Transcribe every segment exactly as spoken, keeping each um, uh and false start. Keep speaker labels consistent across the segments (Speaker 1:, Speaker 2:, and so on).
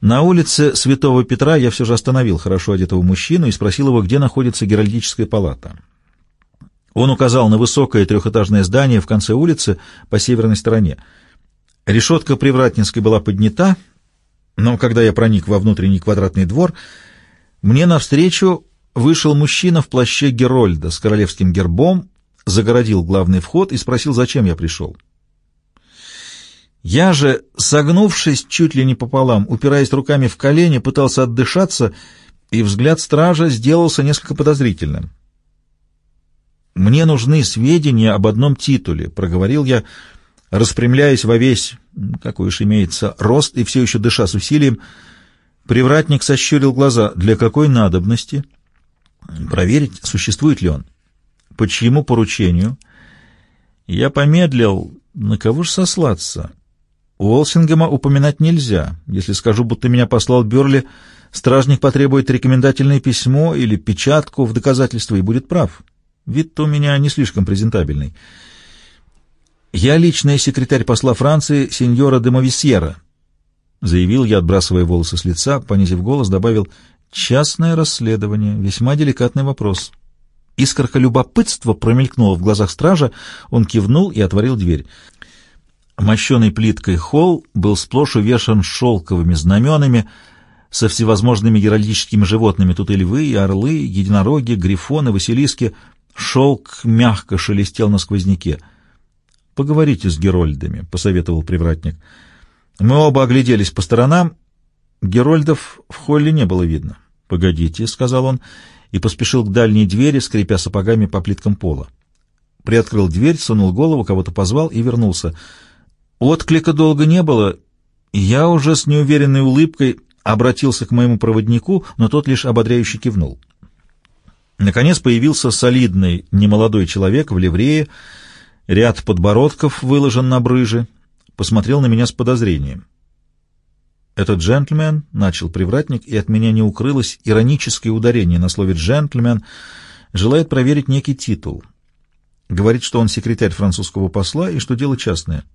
Speaker 1: На улице Святого Петра я все же остановил хорошо одетого мужчину и спросил его, где находится Геральдическая палата. Он указал на высокое трехэтажное здание в конце улицы по северной стороне. Решетка Привратницкой была поднята, но когда я проник во внутренний квадратный двор, мне навстречу вышел мужчина в плаще Герольда с королевским гербом, загородил главный вход и спросил, зачем я пришел. Я же, согнувшись чуть ли не пополам, упираясь руками в колени, пытался отдышаться, и взгляд стража сделался несколько подозрительным. «Мне нужны сведения об одном титуле», — проговорил я, распрямляясь во весь, какой уж имеется, рост и все еще дыша с усилием. Привратник сощурил глаза. «Для какой надобности?» «Проверить, существует ли он». «По чьему поручению?» Я помедлил. На кого же сослаться? Уолсингема упоминать нельзя. Если скажу, будто меня послал Бёрли, стражник потребует рекомендательное письмо или печатку в доказательство и будет прав. Вид-то у меня не слишком презентабельный. «Я личный секретарь посла Франции, сеньора де Мовисьера», — заявил я, отбрасывая волосы с лица, понизив голос, добавил: «частное расследование, весьма деликатный вопрос». Искорка любопытства промелькнула в глазах стража, он кивнул и отворил дверь. Мощеный плиткой холл был сплошь увешан шелковыми знаменами со всевозможными геральдическими животными. Тут и львы, и орлы, и единороги, грифоны, василиски. Шелк мягко шелестел на сквозняке. «Поговорите с герольдами», — посоветовал привратник. Мы оба огляделись по сторонам. Герольдов в холле не было видно. «Погодите», — сказал он, и поспешил к дальней двери, скрипя сапогами по плиткам пола. Приоткрыл дверь, сунул голову, кого-то позвал и вернулся. Отклика долго не было, и я уже с неуверенной улыбкой обратился к моему проводнику, но тот лишь ободряюще кивнул. Наконец появился солидный немолодой человек в ливрее, ряд подбородков выложен на брыже, посмотрел на меня с подозрением. «Этот джентльмен», — начал привратник, и от меня не укрылось ироническое ударение на слове «джентльмен», желает проверить некий титул. Говорит, что он секретарь французского посла и что дело частное.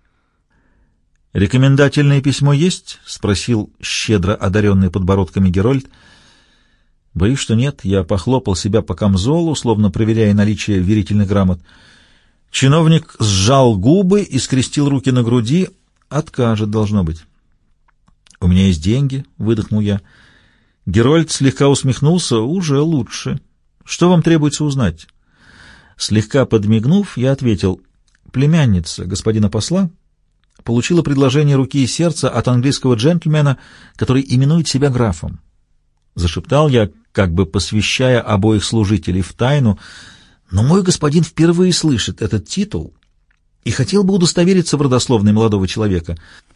Speaker 1: «Рекомендательное письмо есть?» — спросил щедро одаренный подбородками Герольд. «Боюсь, что нет». Я похлопал себя по камзолу, словно проверяя наличие верительных грамот. Чиновник сжал губы и скрестил руки на груди. «Откажет, должно быть». «У меня есть деньги», — выдохнул я. Герольд слегка усмехнулся. «Уже лучше. Что вам требуется узнать?» Слегка подмигнув, я ответил: «Племянница господина посла получила предложение руки и сердца от английского джентльмена, который именует себя графом». Зашептал я, как бы посвящая обоих служителей в тайну, но мой господин впервые слышит этот титул и хотел бы удостовериться в родословной молодого человека.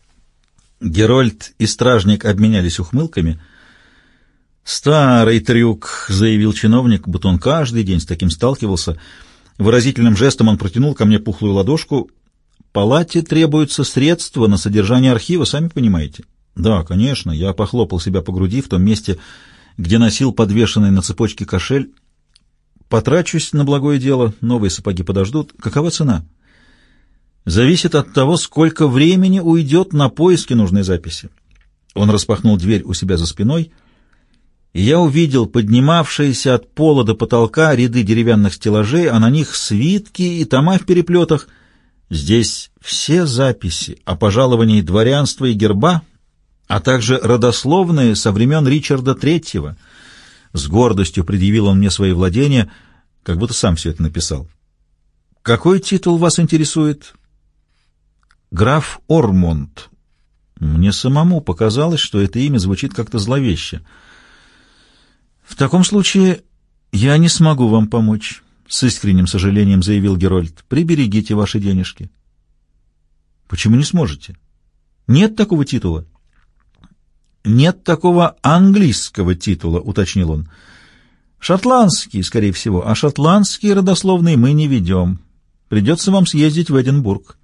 Speaker 1: Герольд и стражник обменялись ухмылками. «Старый трюк», — заявил чиновник, будто он каждый день с таким сталкивался. Выразительным жестом он протянул ко мне пухлую ладошку. «Палате требуются средства на содержание архива, сами понимаете». «Да, конечно». Я похлопал себя по груди в том месте, где носил подвешенный на цепочке кошель. «Потрачусь на благое дело, новые сапоги подождут. Какова цена?» «Зависит от того, сколько времени уйдет на поиски нужной записи». Он распахнул дверь у себя за спиной, и я увидел поднимавшиеся от пола до потолка ряды деревянных стеллажей, а на них свитки и тома в переплетах. Здесь все записи о пожаловании дворянства и герба, а также родословные со времен Ричарда Третьего. С гордостью предъявил он мне свои владения, как будто сам все это написал. «Какой титул вас интересует?» «Граф Ормонд». Мне самому показалось, что это имя звучит как-то зловеще. «В таком случае я не смогу вам помочь», — с искренним сожалением заявил Герольд. «Приберегите ваши денежки». «Почему не сможете? Нет такого титула». «Нет такого английского титула», — уточнил он. «Шотландский, скорее всего, а шотландские родословные мы не ведем. Придется вам съездить в Эдинбург».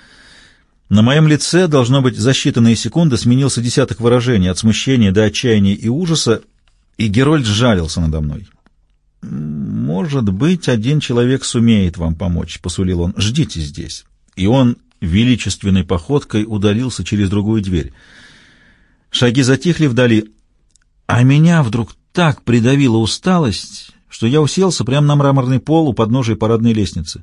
Speaker 1: На моем лице, должно быть, за считанные секунды сменился десяток выражений, от смущения до отчаяния и ужаса, и Герольд сжалился надо мной. «Может быть, один человек сумеет вам помочь», — посулил он. «Ждите здесь». И он величественной походкой удалился через другую дверь. Шаги затихли вдали, а меня вдруг так придавила усталость, что я уселся прямо на мраморный пол у подножия парадной лестницы.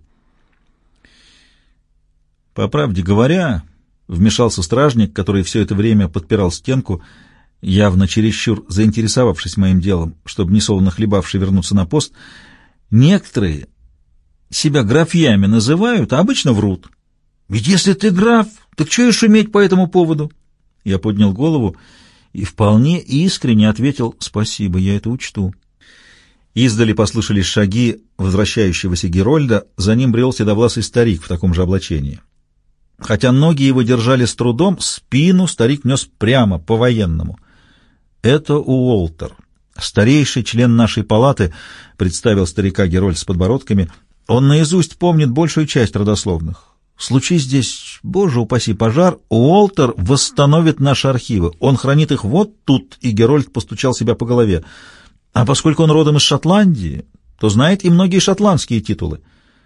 Speaker 1: По правде говоря, вмешался стражник, который все это время подпирал стенку, явно чересчур заинтересовавшись моим делом, чтобы несолоно хлебавший вернуться на пост. Некоторые себя графьями называют, а обычно врут. Ведь если ты граф, так чего и шуметь по этому поводу? Я поднял голову и вполне искренне ответил: «Спасибо, я это учту». Издали послышались шаги возвращающегося Герольда, за ним брел седовласый старик в таком же облачении. Хотя ноги его держали с трудом, спину старик нес прямо, по-военному. «Это Уолтер, старейший член нашей палаты», — представил старика Герольд с подбородками. «Он наизусть помнит большую часть родословных. Случись здесь, боже упаси, пожар, Уолтер восстановит наши архивы. Он хранит их вот тут», — и Герольд постучал себя по голове. «А поскольку он родом из Шотландии, то знает и многие шотландские титулы».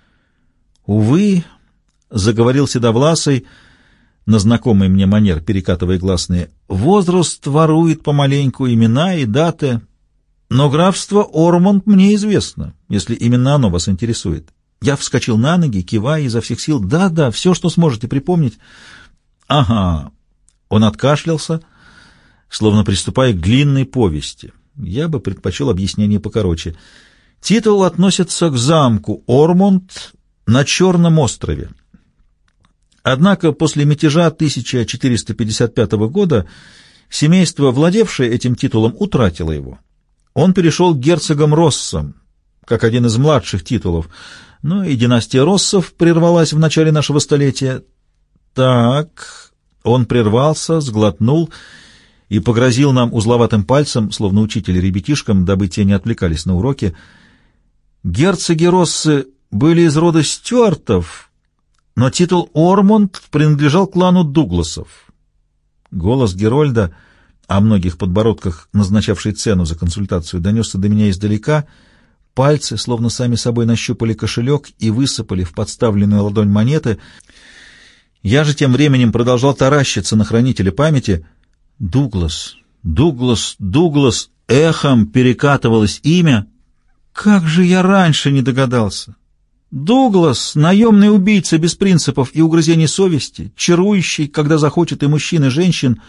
Speaker 1: «Увы», — заговорил седовласый, на знакомый мне манер перекатывая гласные, — «возраст ворует помаленьку имена и даты, но графство Ормонд мне известно, если именно оно вас интересует». Я вскочил на ноги, кивая изо всех сил. «Да-да, все, что сможете припомнить». «Ага». Он откашлялся, словно приступая к длинной повести. Я бы предпочел объяснение покороче. Титул относится к замку Ормонд на Черном острове. Однако после мятежа тысяча четыреста пятьдесят пятого года семейство, владевшее этим титулом, утратило его. Он перешел к герцогам Россам, как один из младших титулов, но и династия Россов прервалась в начале нашего столетия. Так, он прервался, сглотнул и погрозил нам узловатым пальцем, словно учитель ребятишкам, дабы те не отвлекались на уроки. Герцоги Россы были из рода Стюартов, но титул Ормонд принадлежал клану Дугласов. Голос Герольда, о многих подбородках, назначавший цену за консультацию, донесся до меня издалека. Пальцы, словно сами собой, нащупали кошелек и высыпали в подставленную ладонь монеты. Я же тем временем продолжал таращиться на хранителя памяти. Дуглас, Дуглас, Дуглас, эхом перекатывалось имя. Как же я раньше не догадался! Дуглас — наемный убийца без принципов и угрызений совести, чарующий, когда захочет, и мужчин, и женщин.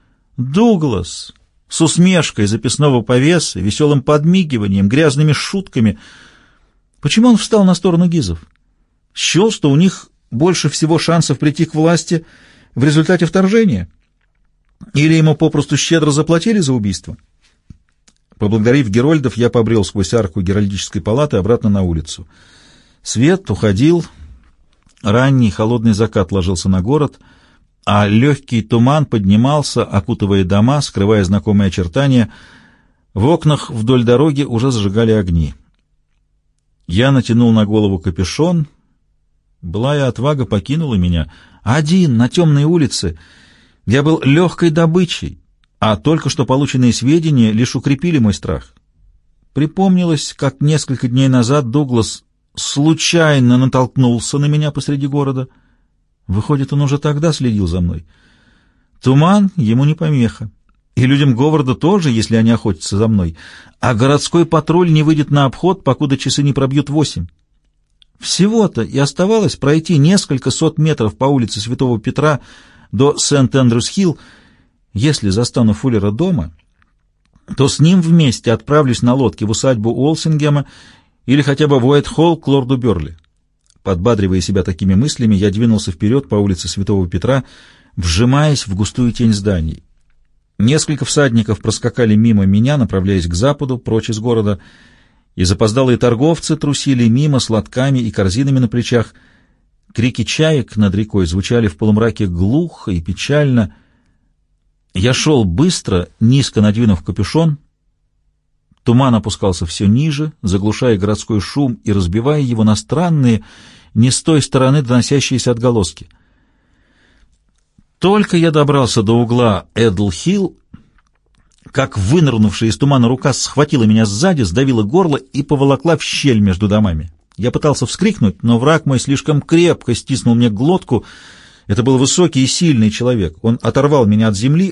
Speaker 1: Дуглас с усмешкой записного повесы, веселым подмигиванием, грязными шутками. Почему он встал на сторону гизов? Счел, что у них больше всего шансов прийти к власти в результате вторжения? Или ему попросту щедро заплатили за убийство? Поблагодарив Герольдов, я побрел сквозь арку Геральдической палаты обратно на улицу. Свет уходил, ранний холодный закат ложился на город, а легкий туман поднимался, окутывая дома, скрывая знакомые очертания. В окнах вдоль дороги уже зажигали огни. Я натянул на голову капюшон. Былая отвага покинула меня. Один, на темной улице. Я был легкой добычей, а только что полученные сведения лишь укрепили мой страх. Припомнилось, как несколько дней назад Дуглас случайно натолкнулся на меня посреди города. Выходит, он уже тогда следил за мной. Туман ему не помеха, и людям Говарда тоже, если они охотятся за мной, а городской патруль не выйдет на обход, покуда часы не пробьют восемь. Всего-то и оставалось пройти несколько сот метров по улице Святого Петра до Сент-Эндрюс-Хилл. Если застану Фуллера дома, то с ним вместе отправлюсь на лодке в усадьбу Уолсингема или хотя бы в Уайт-Холл к лорду Бёрли. Подбадривая себя такими мыслями, я двинулся вперед по улице Святого Петра, вжимаясь в густую тень зданий. Несколько всадников проскакали мимо меня, направляясь к западу, прочь из города, и запоздалые торговцы трусили мимо с лотками и корзинами на плечах. Крики чаек над рекой звучали в полумраке глухо и печально. Я шел быстро, низко надвинув капюшон. Туман опускался все ниже, заглушая городской шум и разбивая его на странные, не с той стороны доносящиеся отголоски. Только я добрался до угла Эдл-Хилл, как вынырнувшая из тумана рука схватила меня сзади, сдавила горло и поволокла в щель между домами. Я пытался вскрикнуть, но враг мой слишком крепко стиснул мне глотку. Это был высокий и сильный человек. Он оторвал меня от земли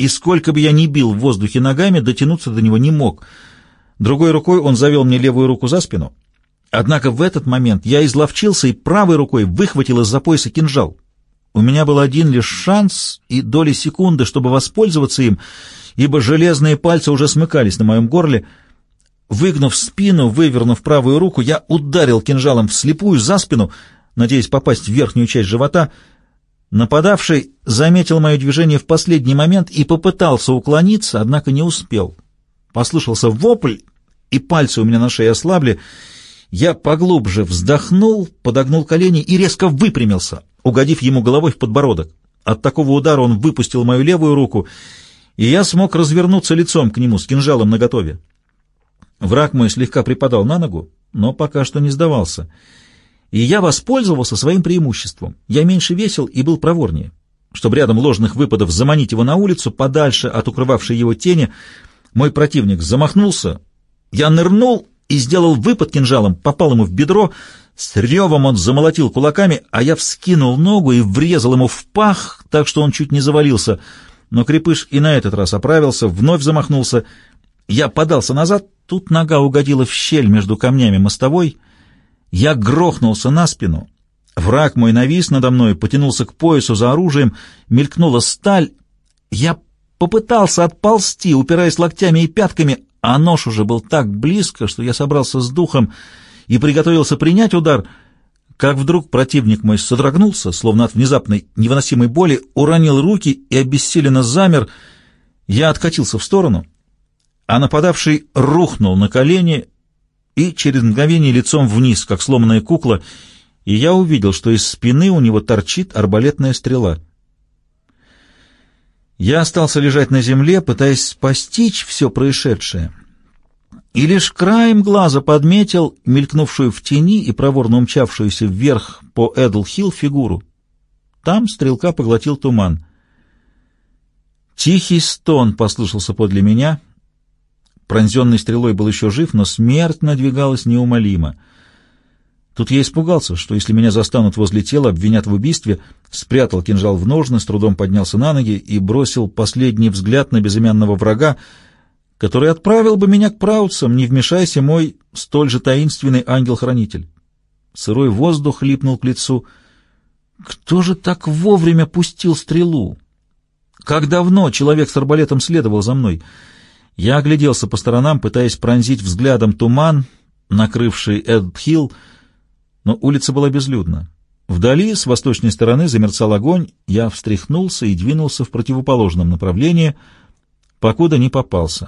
Speaker 1: и сколько бы я ни бил в воздухе ногами, дотянуться до него не мог. Другой рукой он завел мне левую руку за спину. Однако в этот момент я изловчился и правой рукой выхватил из-за пояса кинжал. У меня был один лишь шанс и доли секунды, чтобы воспользоваться им, ибо железные пальцы уже смыкались на моем горле. Выгнув спину, вывернув правую руку, я ударил кинжалом вслепую за спину, надеясь попасть в верхнюю часть живота. Нападавший заметил мое движение в последний момент и попытался уклониться, однако не успел. Послышался вопль, и пальцы у меня на шее ослабли. Я поглубже вздохнул, подогнул колени и резко выпрямился, угодив ему головой в подбородок. От такого удара он выпустил мою левую руку, и я смог развернуться лицом к нему с кинжалом наготове. Враг мой слегка припадал на ногу, но пока что не сдавался. И я воспользовался своим преимуществом. Я меньше весил и был проворнее. Чтобы рядом ложных выпадов заманить его на улицу, подальше от укрывавшей его тени, мой противник замахнулся. Я нырнул и сделал выпад кинжалом, попал ему в бедро. С ревом он замолотил кулаками, а я вскинул ногу и врезал ему в пах, так что он чуть не завалился. Но крепыш и на этот раз оправился, вновь замахнулся. Я подался назад, тут нога угодила в щель между камнями мостовой. Я грохнулся на спину. Враг мой навис надо мной, потянулся к поясу за оружием, мелькнула сталь. Я попытался отползти, упираясь локтями и пятками, а нож уже был так близко, что я собрался с духом и приготовился принять удар, как вдруг противник мой содрогнулся, словно от внезапной невыносимой боли, уронил руки и обессиленно замер. Я откатился в сторону, а нападавший рухнул на колени и через мгновение лицом вниз, как сломанная кукла, и я увидел, что из спины у него торчит арбалетная стрела. Я остался лежать на земле, пытаясь постичь все происшедшее, и лишь краем глаза подметил мелькнувшую в тени и проворно умчавшуюся вверх по Эдл-Хилл фигуру. Там стрелка поглотил туман. Тихий стон послышался подле меня. Пронзенный стрелой был еще жив, но смерть надвигалась неумолимо. Тут я испугался, что если меня застанут возле тела, обвинят в убийстве, спрятал кинжал в ножны, с трудом поднялся на ноги и бросил последний взгляд на безымянного врага, который отправил бы меня к праутцам, не вмешайся мой столь же таинственный ангел-хранитель. Сырой воздух липнул к лицу. Кто же так вовремя пустил стрелу? Как давно человек с арбалетом следовал за мной? Я огляделся по сторонам, пытаясь пронзить взглядом туман, накрывший Эдл-Хилл, но улица была безлюдна. Вдали, с восточной стороны, замерцал огонь. Я встряхнулся и двинулся в противоположном направлении, покуда не попался.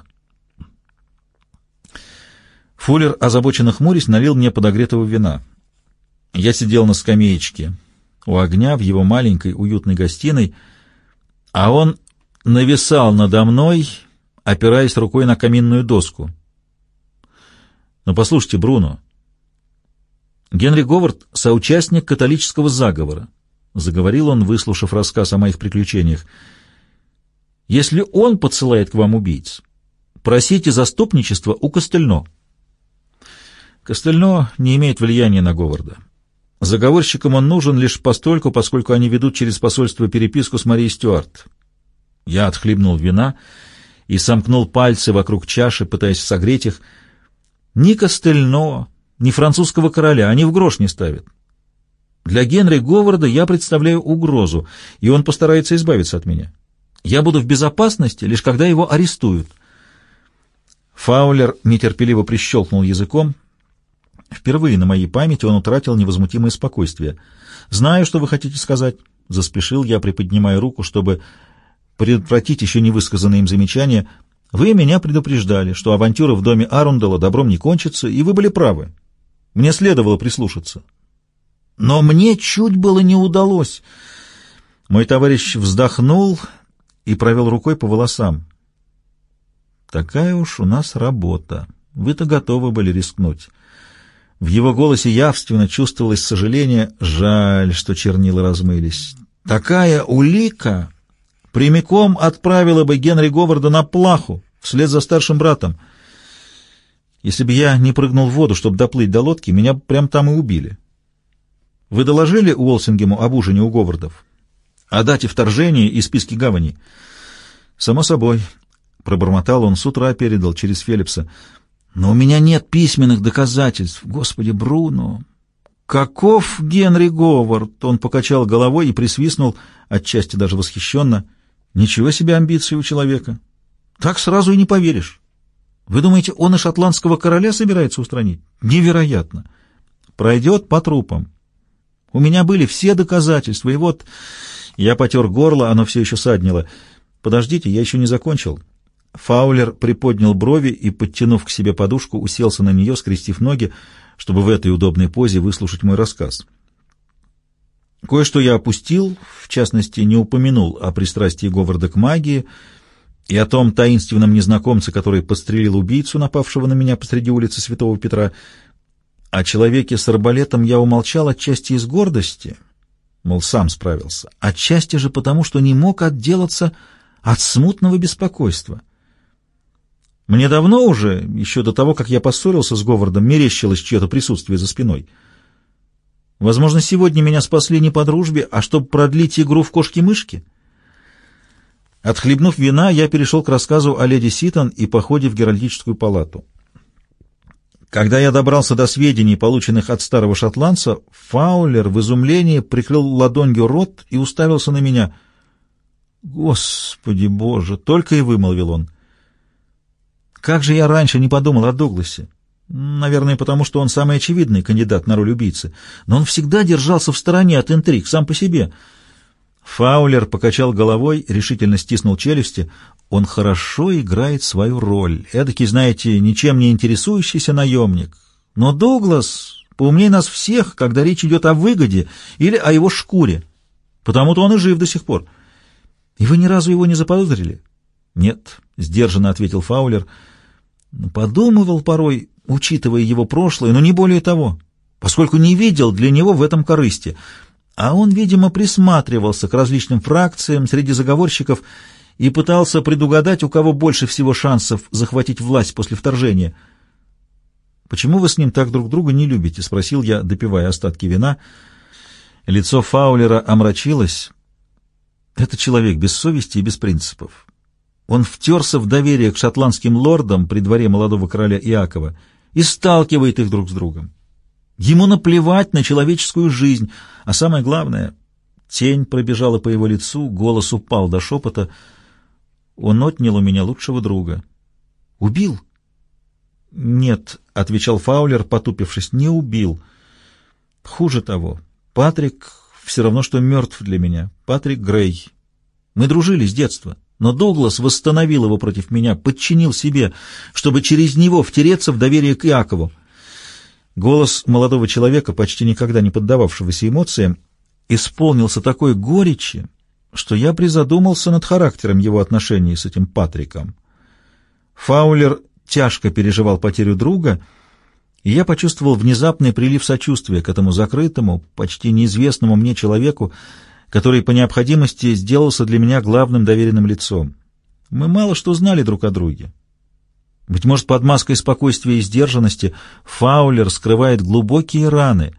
Speaker 1: Фуллер, озабоченно хмурясь, налил мне подогретого вина. Я сидел на скамеечке у огня в его маленькой уютной гостиной, а он нависал надо мной, опираясь рукой на каминную доску. «Но послушайте, Бруно, Генри Говард — соучастник католического заговора», — заговорил он, выслушав рассказ о моих приключениях. «Если он подсылает к вам убийц, просите заступничества у Костельно». Костельно не имеет влияния на Говарда. Заговорщикам он нужен лишь постольку, поскольку они ведут через посольство переписку с Марией Стюарт. Я отхлебнул вина и сомкнул пальцы вокруг чаши, пытаясь согреть их. Ни Костельно, ни французского короля они в грош не ставят. Для Генри Говарда я представляю угрозу, и он постарается избавиться от меня. Я буду в безопасности, лишь когда его арестуют. Фаулер нетерпеливо прищелкнул языком. Впервые на моей памяти он утратил невозмутимое спокойствие. «Знаю, что вы хотите сказать», — заспешил я, приподнимая руку, чтобы предотвратить еще невысказанные им замечания. «Вы меня предупреждали, что авантюра в доме Арундела добром не кончится, и вы были правы. Мне следовало прислушаться. Но мне чуть было не удалось». Мой товарищ вздохнул и провел рукой по волосам. «Такая уж у нас работа. Вы-то готовы были рискнуть». В его голосе явственно чувствовалось сожаление. Жаль, что чернила размылись. Такая улика прямиком отправила бы Генри Говарда на плаху вслед за старшим братом. Если бы я не прыгнул в воду, чтобы доплыть до лодки, меня прямо там и убили. Вы доложили Уолсингему об ужине у Говардов? О дате вторжения и списке гаваней? Само собой, пробормотал он, с утра передал через Фелипса. Но у меня нет письменных доказательств. Господи, Бруно! Каков Генри Говард? Он покачал головой и присвистнул, отчасти даже восхищенно. Ничего себе амбиции у человека. Так сразу и не поверишь. Вы думаете, он и шотландского короля собирается устранить? Невероятно. Пройдет по трупам. У меня были все доказательства, и вот... Я потер горло, оно все еще саднило. Подождите, я еще не закончил. Фаулер приподнял брови и, подтянув к себе подушку, уселся на нее, скрестив ноги, чтобы в этой удобной позе выслушать мой рассказ. Кое-что я опустил, в частности, не упомянул о пристрастии Говарда к магии и о том таинственном незнакомце, который подстрелил убийцу, напавшего на меня посреди улицы Святого Петра. О человеке с арбалетом я умолчал отчасти из гордости, мол, сам справился, отчасти же потому, что не мог отделаться от смутного беспокойства. Мне давно уже, еще до того, как я поссорился с Говардом, мерещилось чье-то присутствие за спиной. Возможно, сегодня меня спасли не по дружбе, а чтобы продлить игру в кошки-мышки. Отхлебнув вина, я перешел к рассказу о леди Ситон и походе в Геральдическую палату. Когда я добрался до сведений, полученных от старого шотландца, Фаулер в изумлении прикрыл ладонью рот и уставился на меня. «Господи Боже!» — только и вымолвил он. «Как же я раньше не подумал о Дугласе? Наверное, потому что он самый очевидный кандидат на роль убийцы. Но он всегда держался в стороне от интриг, сам по себе». Фаулер покачал головой, решительно стиснул челюсти. «Он хорошо играет свою роль. Эдакий, знаете, ничем не интересующийся наемник. Но Дуглас поумнее нас всех, когда речь идет о выгоде или о его шкуре. Потому-то он и жив до сих пор. И вы ни разу его не заподозрили?» «Нет», — сдержанно ответил Фаулер. «Подумывал порой, учитывая его прошлое, но не более того, поскольку не видел для него в этом корысти. А он, видимо, присматривался к различным фракциям среди заговорщиков и пытался предугадать, у кого больше всего шансов захватить власть после вторжения». «Почему вы с ним так друг друга не любите?» — спросил я, допивая остатки вина. Лицо Фаулера омрачилось. «Это человек без совести и без принципов. Он втерся в доверие к шотландским лордам при дворе молодого короля Иакова и сталкивает их друг с другом. Ему наплевать на человеческую жизнь, а самое главное, тень пробежала по его лицу, голос упал до шепота. Он отнял у меня лучшего друга. Убил? Нет, — отвечал Фаулер, потупившись, — не убил. Хуже того, Патрик все равно, что мертв для меня. Патрик Грей. Мы дружили с детства. Но Дуглас восстановил его против меня, подчинил себе, чтобы через него втереться в доверие к Иакову. Голос молодого человека, почти никогда не поддававшегося эмоциям, исполнился такой горечи, что я призадумался над характером его отношений с этим Патриком. Фаулер тяжко переживал потерю друга, и я почувствовал внезапный прилив сочувствия к этому закрытому, почти неизвестному мне человеку, который по необходимости сделался для меня главным доверенным лицом. Мы мало что знали друг о друге. Быть может, под маской спокойствия и сдержанности Фаулер скрывает глубокие раны.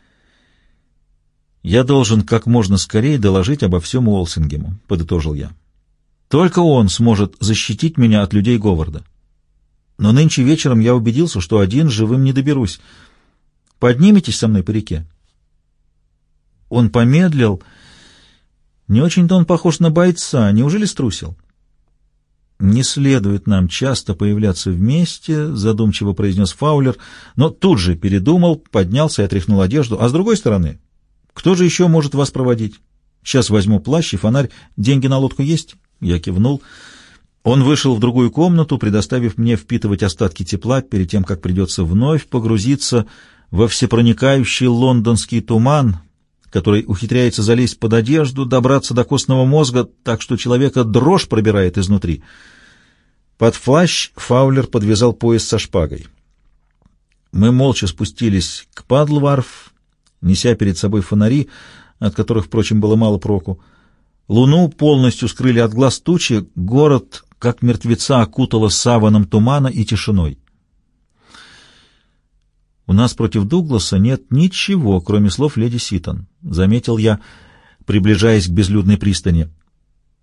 Speaker 1: «Я должен как можно скорее доложить обо всем Уолсингему», — подытожил я. «Только он сможет защитить меня от людей Говарда. Но нынче вечером я убедился, что один живым не доберусь. Подниметесь со мной по реке?» Он помедлил. Не очень-то он похож на бойца. Неужели струсил? «Не следует нам часто появляться вместе», — задумчиво произнес Фаулер, но тут же передумал, поднялся и отряхнул одежду. «А с другой стороны, кто же еще может вас проводить? Сейчас возьму плащ и фонарь. Деньги на лодку есть?» Я кивнул. Он вышел в другую комнату, предоставив мне впитывать остатки тепла перед тем, как придется вновь погрузиться во всепроникающий лондонский туман, который ухитряется залезть под одежду, добраться до костного мозга, так что человека дрожь пробирает изнутри. Под плащ Фаулер подвязал пояс со шпагой. Мы молча спустились к Падлварф, неся перед собой фонари, от которых, впрочем, было мало проку. Луну полностью скрыли от глаз тучи, город, как мертвеца, окутало саваном тумана и тишиной. «У нас против Дугласа нет ничего, кроме слов леди Ситон», — заметил я, приближаясь к безлюдной пристани.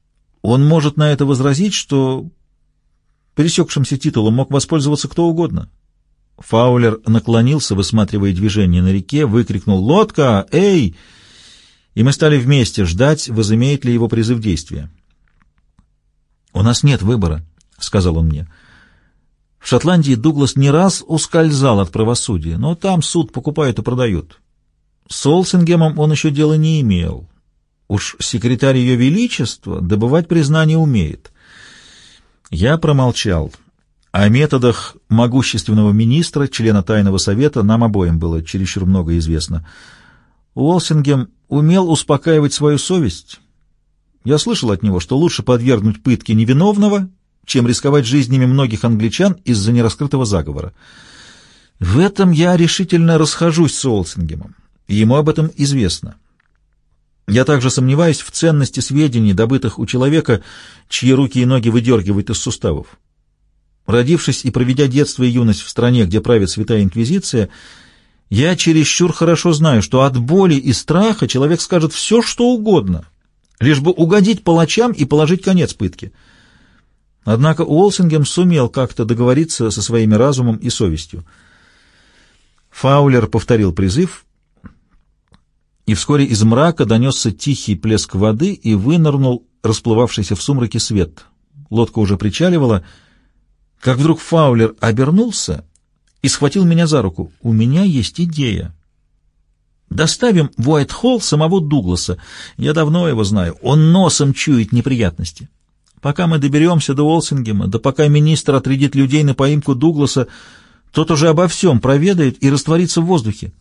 Speaker 1: Он может на это возразить, что пересекшимся титулом мог воспользоваться кто угодно. Фаулер наклонился, высматривая движение на реке, выкрикнул «Лодка! Эй!» И мы стали вместе ждать, возымеет ли его призыв действия. «У нас нет выбора», — сказал он мне. В Шотландии Дуглас не раз ускользал от правосудия, но там суд покупают и продают. С Олсингемом он еще дела не имел. Уж секретарь Ее Величества добывать признание умеет. Я промолчал. О методах могущественного министра, члена Тайного Совета, нам обоим было чересчур много известно. Олсингем умел успокаивать свою совесть. Я слышал от него, что лучше подвергнуть пытке невиновного, чем рисковать жизнями многих англичан из-за нераскрытого заговора. В этом я решительно расхожусь с Олсингемом, и ему об этом известно. Я также сомневаюсь в ценности сведений, добытых у человека, чьи руки и ноги выдергивают из суставов. Родившись и проведя детство и юность в стране, где правит Святая Инквизиция, я чересчур хорошо знаю, что от боли и страха человек скажет все, что угодно, лишь бы угодить палачам и положить конец пытке. Однако Уолсингем сумел как-то договориться со своими разумом и совестью. Фаулер повторил призыв, и вскоре из мрака донесся тихий плеск воды и вынырнул расплывавшийся в сумраке свет. Лодка уже причаливала, как вдруг Фаулер обернулся и схватил меня за руку. «У меня есть идея. Доставим в Уайт-Холл самого Дугласа. Я давно его знаю. Он носом чует неприятности. Пока мы доберемся до Уолсингема, да пока министр отрядит людей на поимку Дугласа, тот уже обо всем проведает и растворится в воздухе».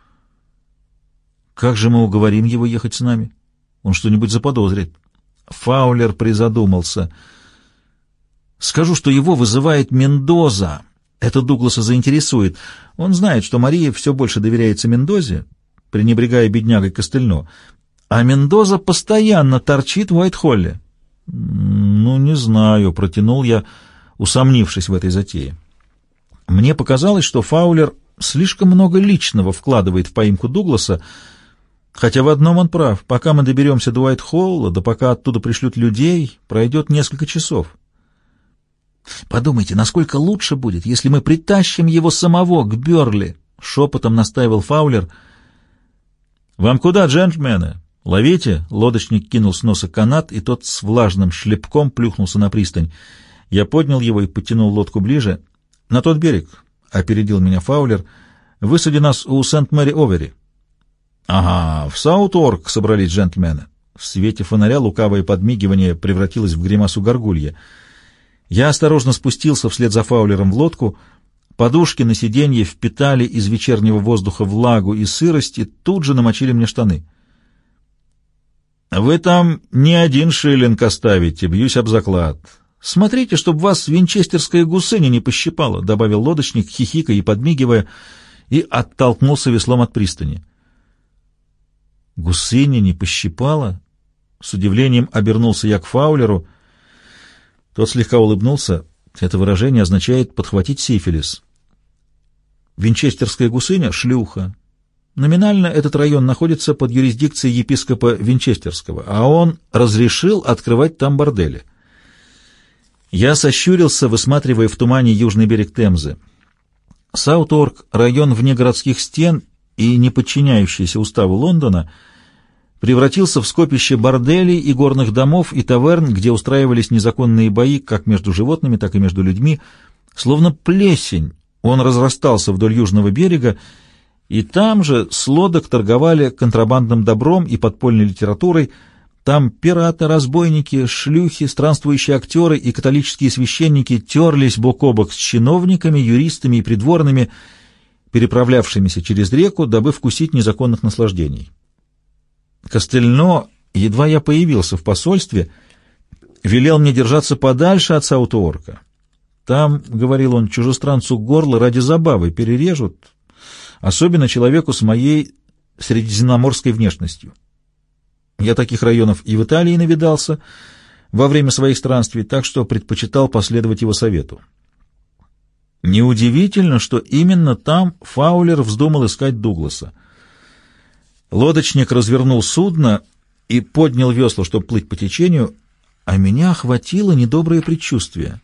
Speaker 1: «Как же мы уговорим его ехать с нами? Он что-нибудь заподозрит». Фаулер призадумался. «Скажу, что его вызывает Мендоза. Это Дугласа заинтересует. Он знает, что Мария все больше доверяется Мендозе, пренебрегая беднягой Костельно, а Мендоза постоянно торчит в Уайт-Холле». «Ну, не знаю», — протянул я, усомнившись в этой затее. Мне показалось, что Фаулер слишком много личного вкладывает в поимку Дугласа, хотя в одном он прав. Пока мы доберемся до Уайт-Холла, да пока оттуда пришлют людей, пройдет несколько часов. «Подумайте, насколько лучше будет, если мы притащим его самого к Бёрли», — шепотом настаивал Фаулер. «Вам куда, джентльмены? Ловите!» — лодочник кинул с носа канат, и тот с влажным шлепком плюхнулся на пристань. Я поднял его и подтянул лодку ближе. «На тот берег», — опередил меня Фаулер, — «высади нас у Сент-Мэри-Овери». «Ага, в Саут-Орк собрались джентльмены». В свете фонаря лукавое подмигивание превратилось в гримасу горгулья. Я осторожно спустился вслед за Фаулером в лодку. Подушки на сиденье впитали из вечернего воздуха влагу и сырость и тут же намочили мне штаны. «Вы там не один шиллинг оставите, бьюсь об заклад. Смотрите, чтобы вас винчестерская гусыня не пощипала», — добавил лодочник, хихикая и подмигивая, и оттолкнулся веслом от пристани. «Гусыня не пощипала?» С удивлением обернулся я к Фаулеру. Тот слегка улыбнулся. Это выражение означает «подхватить сифилис». Винчестерская гусыня — шлюха. Номинально этот район находится под юрисдикцией епископа Винчестерского, а он разрешил открывать там бордели. Я сощурился, высматривая в тумане южный берег Темзы. Саут-Орк — район вне городских стен и не подчиняющийся уставу Лондона — превратился в скопище борделей и горных домов и таверн, где устраивались незаконные бои как между животными, так и между людьми. Словно плесень он разрастался вдоль южного берега, и там же с лодок торговали контрабандным добром и подпольной литературой. Там пираты, разбойники, шлюхи, странствующие актеры и католические священники терлись бок о бок с чиновниками, юристами и придворными, переправлявшимися через реку, дабы вкусить незаконных наслаждений. Костельно, едва я появился в посольстве, велел мне держаться подальше от Саут-Орка. Там, — говорил он, — чужестранцу горло ради забавы перережут, особенно человеку с моей средиземноморской внешностью. Я таких районов и в Италии навидался во время своих странствий, так что предпочитал последовать его совету. Неудивительно, что именно там Фаулер вздумал искать Дугласа. Лодочник развернул судно и поднял весла, чтобы плыть по течению, а меня охватило недоброе предчувствие.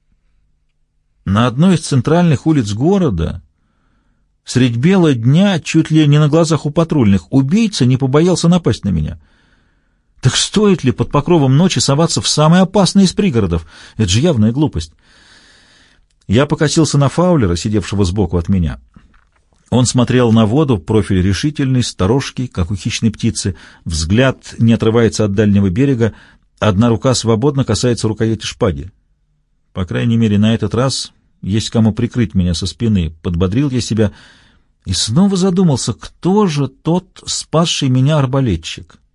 Speaker 1: На одной из центральных улиц города, средь бела дня, чуть ли не на глазах у патрульных, убийца не побоялся напасть на меня. Так стоит ли под покровом ночи соваться в самый опасный из пригородов? Это же явная глупость. Я покосился на Фаулера, сидевшего сбоку от меня. Он смотрел на воду, профиль решительный, сторожкий, как у хищной птицы, взгляд не отрывается от дальнего берега, одна рука свободно касается рукояти шпаги. По крайней мере, на этот раз есть кому прикрыть меня со спины. Подбодрил я себя и снова задумался, кто же тот спасший меня арбалетчик.